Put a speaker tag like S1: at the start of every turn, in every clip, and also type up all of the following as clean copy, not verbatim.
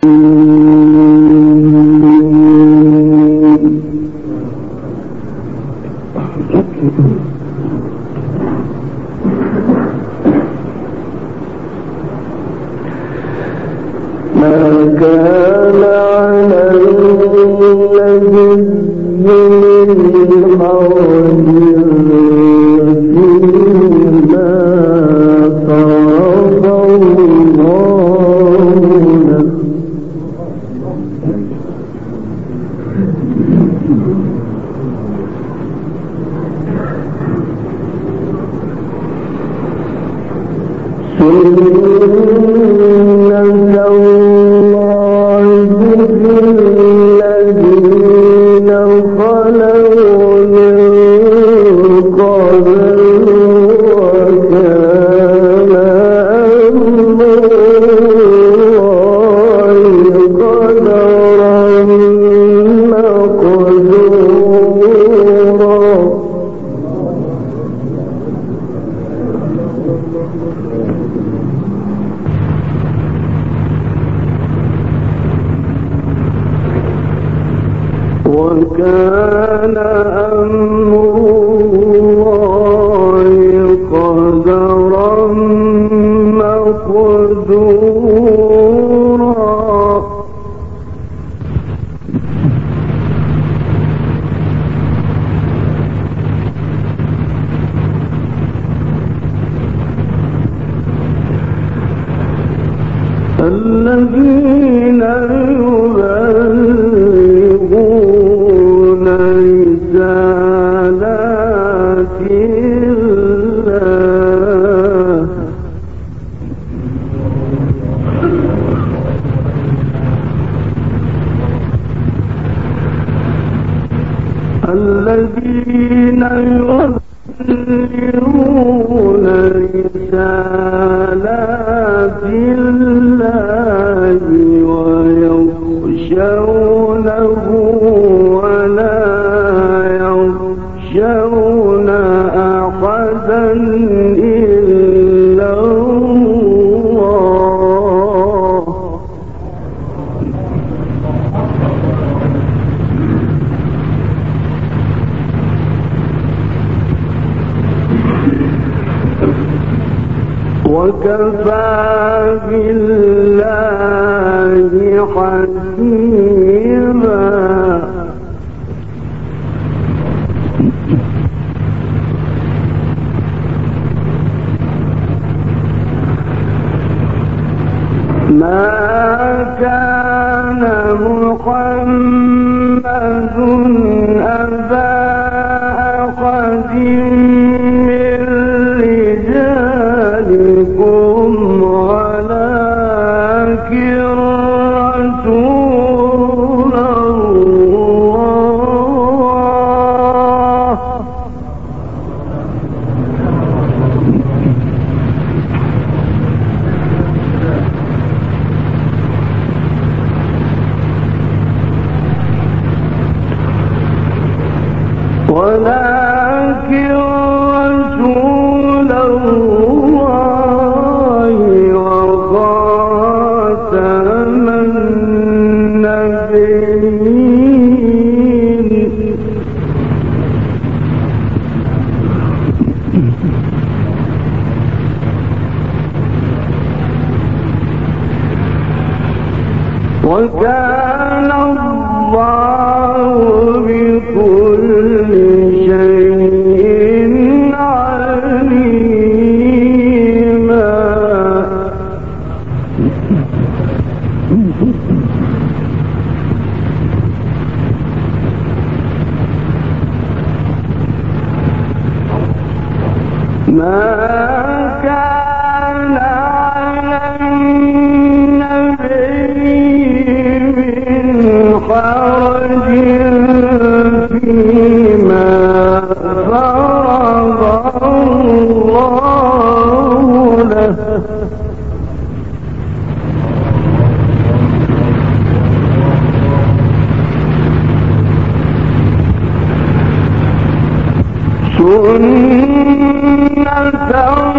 S1: وكان أمر الله قدرا مقدورا الذين يبلغون رسالات الله الذين يبلغون رسالات الله ويخشونه ولا يخشون أحدا إلا الله وكفى بالله حسيبا ما كان محمد أبا أحد من رجالكم ولكن رسول الله وخاتم النبيين وكان الله بكل شيء عليما ما كان على النبي من حرج فيما فرض الله له سنة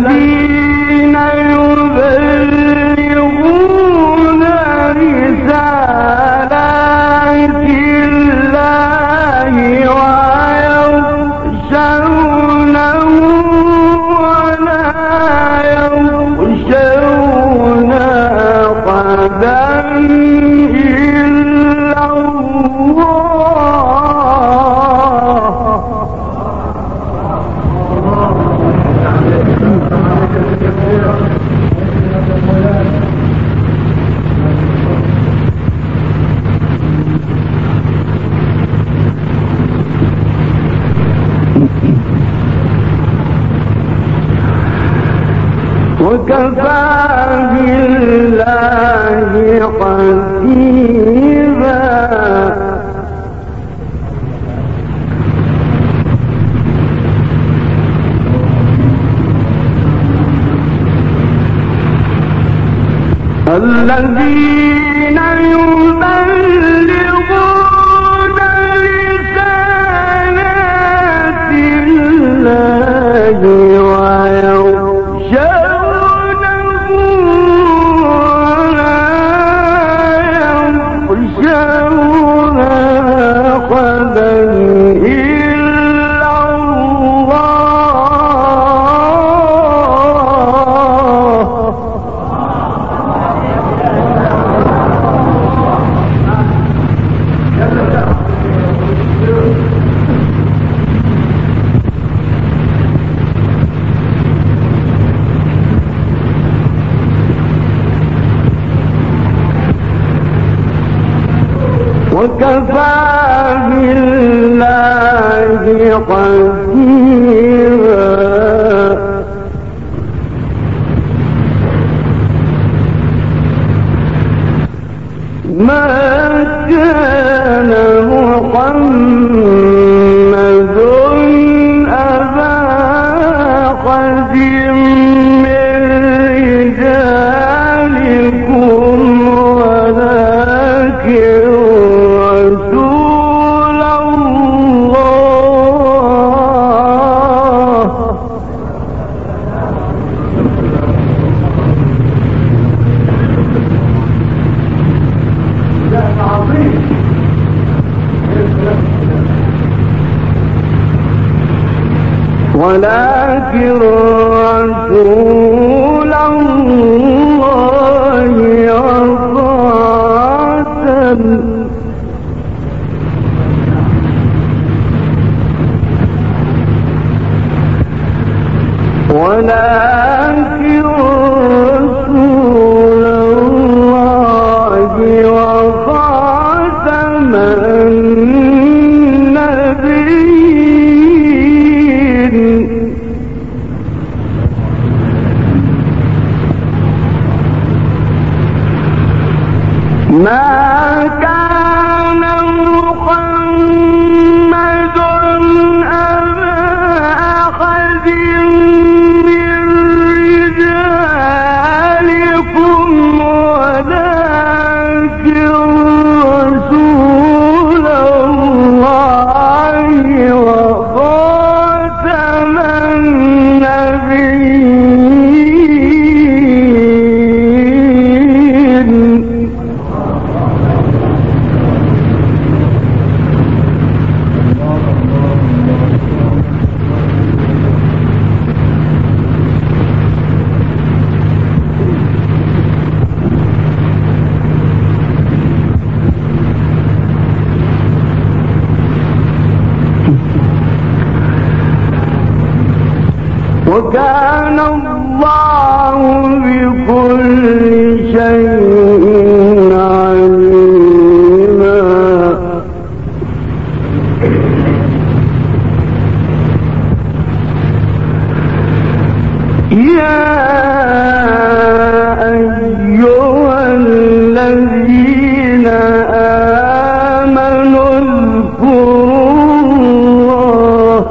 S1: الذين يبلغون رسالات الله ويخشونه ولا يخشون أحدا إلا وكفى بالله حسيبا الذين يبلغون رسالات الله ويخشونه ولا يخشون أحدا إلا الله. وكفى بالله حسيبا ما كان محمد أبا أحد من رجالكم ولكن رسول الله ولكن رسول الله وخاتم ولكن رسول الله وخاتم النبيين ما كان محمد أبا أحد من رجالكم ولكن رسول الله وخاتم النبيين. وكان الله بكل شيء عليما. يا أيها الذين آمنوا اذكروا الله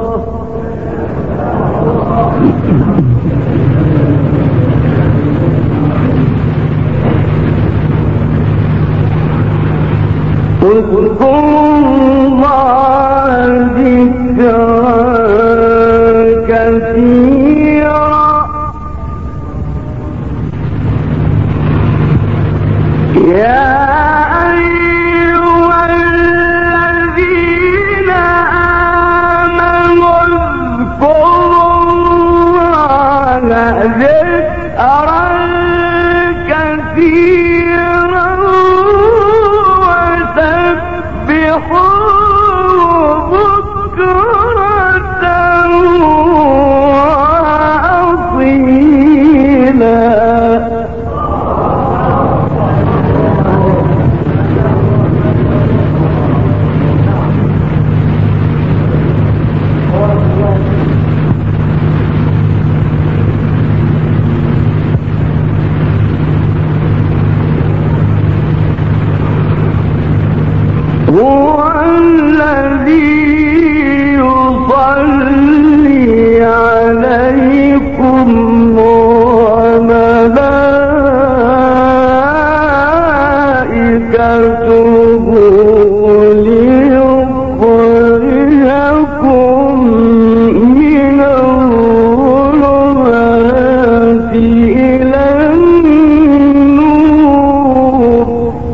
S1: ذكرا كثيرا وسبحوه بكرة وأصيلا. هو الذي يصلي عليكم وملائكته ليخرجكم من الظلمات إلى النور.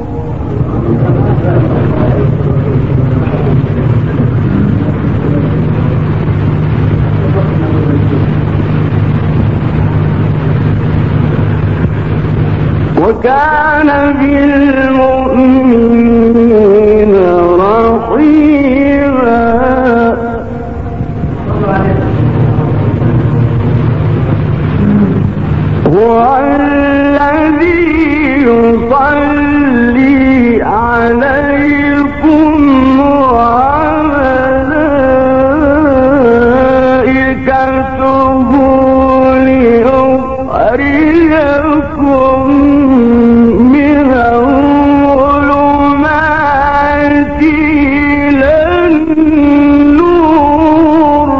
S1: وكان بالمؤمنين رحيما. هو الذي يصلي عليكم وملائكته ليخرجكم من الظلمات إلى النور.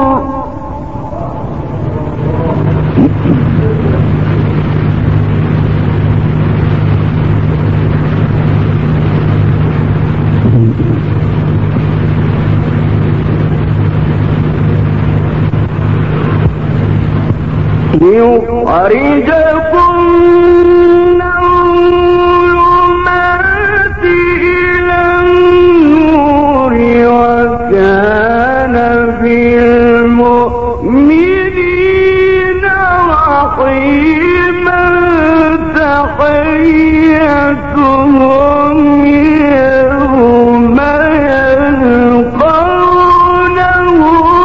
S1: ليخرجكم من الظلمات إلى النور. وكان بالمؤمنين رحيما. تحيتهم يوم يلقونه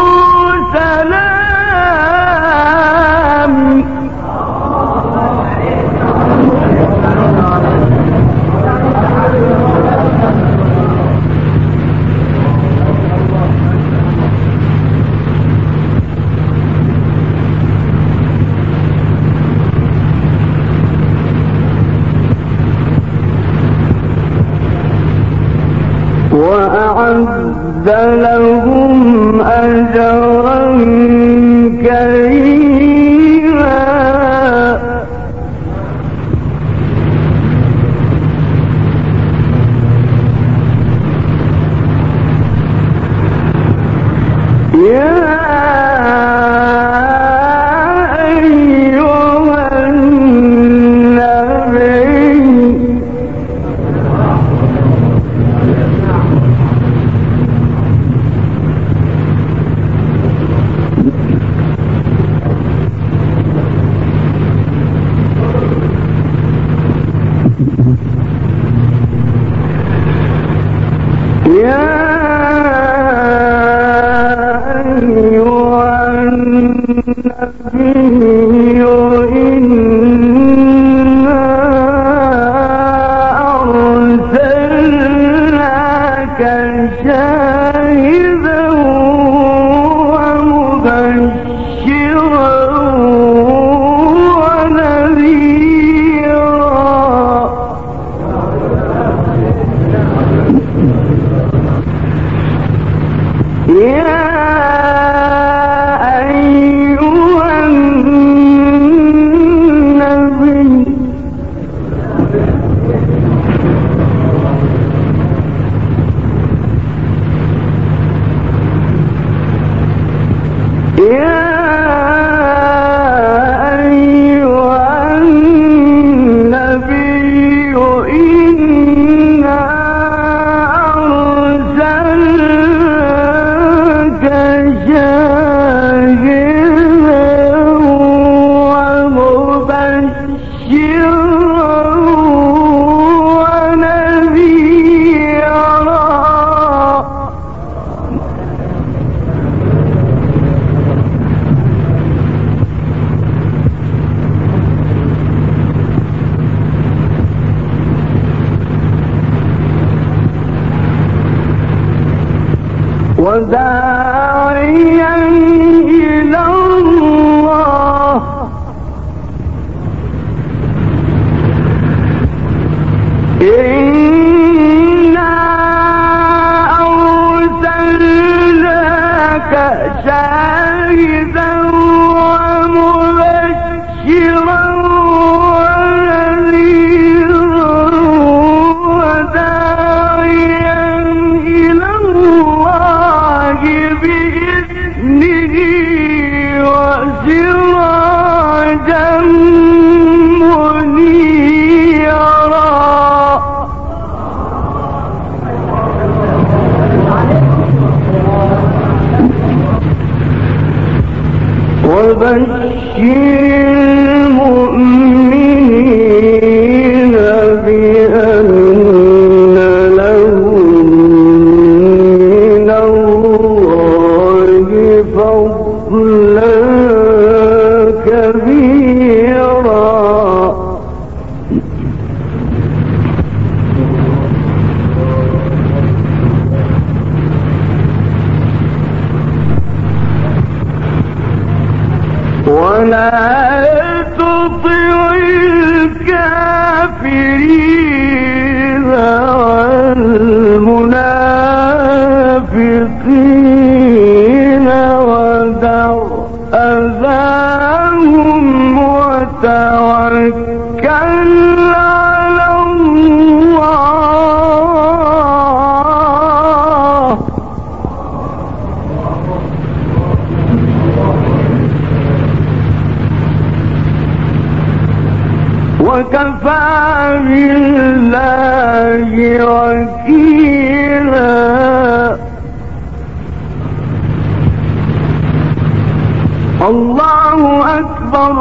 S1: سلام. وأعد لهم أجرا كريما. يا أيها النبي شاهدا ومبشرا ونذيرا. يا أيها النبي شاهدا شاهدا ومبشرا ونذيرا وداعيا إلى الله بإذنه وسراجا منيرا. وبشر المؤمنين بأن لهم من الله فضلا كبيرا. ولا تطع الكافرين والمنافقين ودع أذاهم وتوكل على الله. وكفى بالله وكيلا. الله أكبر.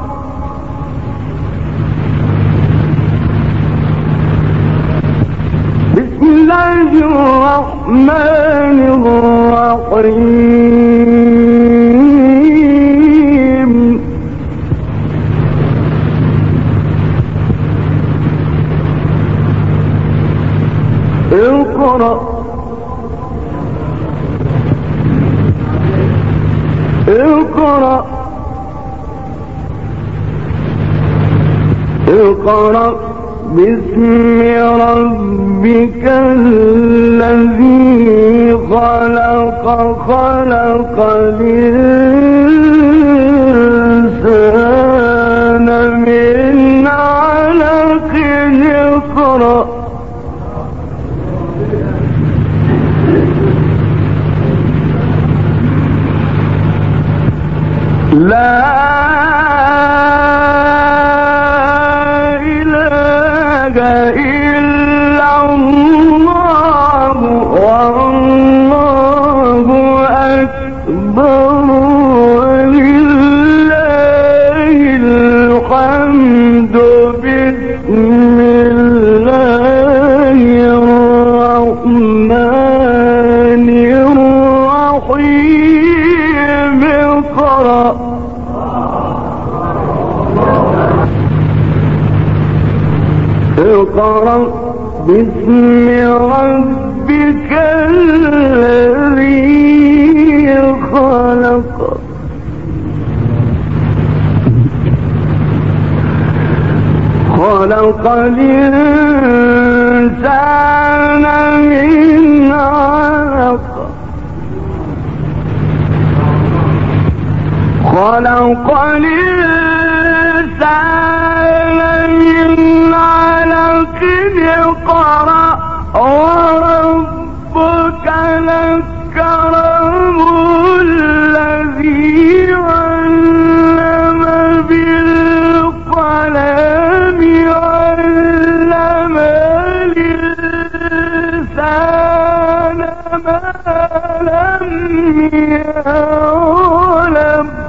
S1: بسم الله الرحمن الرحيم. اقرأ اقرأ اقرأ باسم ربك الذي خلق خلق الإنسان من علق. اقرأ لا إله إلا الله والله أكبر ولله الحمد. بسم الله الرحمن الرحيم. اقرأ اقرأ باسم ربك الذي خلق خلق الإنسان من علق. خلق الإنسان من علق. اقرأ وربك الأكرم الذي علم بالقلم علم الإنسان ما لم يعلم.